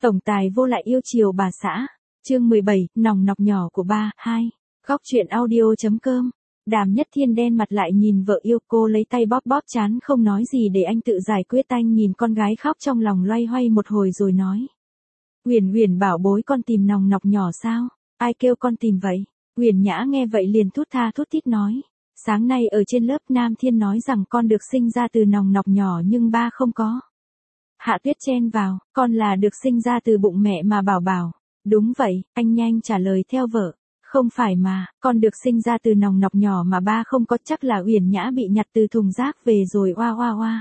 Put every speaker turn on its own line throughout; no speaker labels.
Tổng tài vô lại yêu chiều bà xã. Chương 17, nòng nọc nhỏ của ba, 2. Góc truyện audio.com. Đàm Nhất Thiên đen mặt lại nhìn vợ yêu, cô lấy tay bóp bóp trán không nói gì để anh tự giải quyết. Anh nhìn con gái khóc trong lòng loay hoay một hồi rồi nói. Huyền Huyền bảo bối, con tìm nòng nọc nhỏ sao? Ai kêu con tìm vậy? Huyền Nhã nghe vậy liền thút tha thút thít nói. Sáng nay ở trên lớp Nam Thiên nói rằng con được sinh ra từ nòng nọc nhỏ nhưng ba không có. Hạ Tuyết chen vào, con là được sinh ra từ bụng mẹ mà bảo bảo. Đúng vậy, anh nhanh trả lời theo vợ. Không phải mà, con được sinh ra từ nòng nọc nhỏ mà ba không có, chắc là Uyển Nhã bị nhặt từ thùng rác về rồi oa oa oa.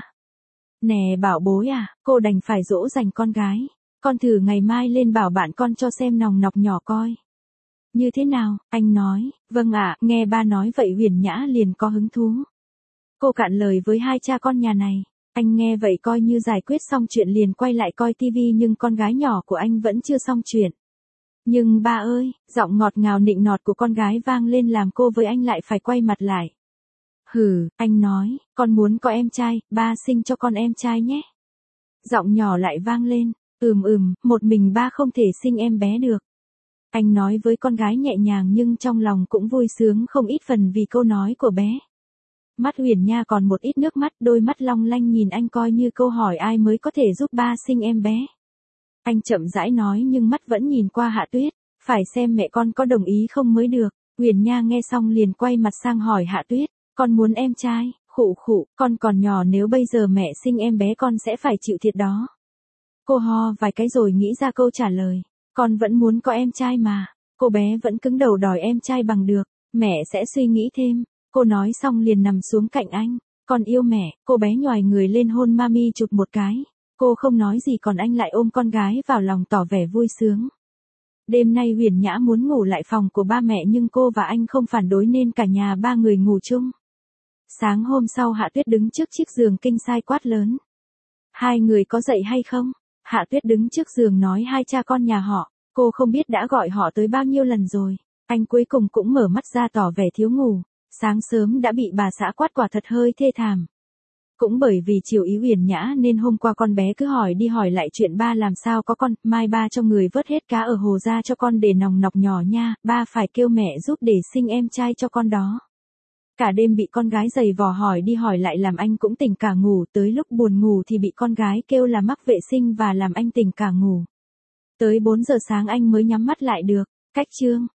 Nè bảo bối à, cô đành phải dỗ dành con gái. Con thử ngày mai lên bảo bạn con cho xem nòng nọc nhỏ coi. Như thế nào, anh nói, vâng ạ, nghe ba nói vậy Uyển Nhã liền có hứng thú. Cô cạn lời với hai cha con nhà này. Anh nghe vậy coi như giải quyết xong chuyện liền quay lại coi tivi, nhưng con gái nhỏ của anh vẫn chưa xong chuyện. Nhưng ba ơi, giọng ngọt ngào nịnh nọt của con gái vang lên làm cô với anh lại phải quay mặt lại. Hừ, anh nói, con muốn có em trai, ba sinh cho con em trai nhé. Giọng nhỏ lại vang lên, một mình ba không thể sinh em bé được. Anh nói với con gái nhẹ nhàng nhưng trong lòng cũng vui sướng không ít phần vì câu nói của bé. Mắt Huyền Nha còn một ít nước mắt, đôi mắt long lanh nhìn anh coi như câu hỏi ai mới có thể giúp ba sinh em bé. Anh chậm rãi nói nhưng mắt vẫn nhìn qua Hạ Tuyết, phải xem mẹ con có đồng ý không mới được. Huyền Nha nghe xong liền quay mặt sang hỏi Hạ Tuyết, con muốn em trai, khụ khụ, con còn nhỏ nếu bây giờ mẹ sinh em bé con sẽ phải chịu thiệt đó. Cô ho vài cái rồi nghĩ ra câu trả lời, con vẫn muốn có em trai mà. Cô bé vẫn cứng đầu đòi em trai bằng được, mẹ sẽ suy nghĩ thêm. Cô nói xong liền nằm xuống cạnh anh. Con yêu mẹ, cô bé nhoài người lên hôn mami chụp một cái. Cô không nói gì còn anh lại ôm con gái vào lòng tỏ vẻ vui sướng. Đêm nay Huyền Nhã muốn ngủ lại phòng của ba mẹ nhưng cô và anh không phản đối nên cả nhà ba người ngủ chung. Sáng hôm sau Hạ Tuyết đứng trước chiếc giường kinh sai quát lớn. Hai người có dậy hay không? Hạ Tuyết đứng trước giường nói hai cha con nhà họ. Cô không biết đã gọi họ tới bao nhiêu lần rồi. Anh cuối cùng cũng mở mắt ra tỏ vẻ thiếu ngủ. Sáng sớm đã bị bà xã quát quả thật hơi thê thảm. Cũng bởi vì chiều ý Huyền Nhã nên hôm qua con bé cứ hỏi đi hỏi lại chuyện ba làm sao có con, mai ba cho người vớt hết cá ở hồ ra cho con để nòng nọc nhỏ nha, ba phải kêu mẹ giúp để sinh em trai cho con đó. Cả đêm bị con gái giày vò hỏi đi hỏi lại làm anh cũng tỉnh cả ngủ, tới lúc buồn ngủ thì bị con gái kêu là mắc vệ sinh và làm anh tỉnh cả ngủ. Tới 4 giờ sáng anh mới nhắm mắt lại được. Cách chương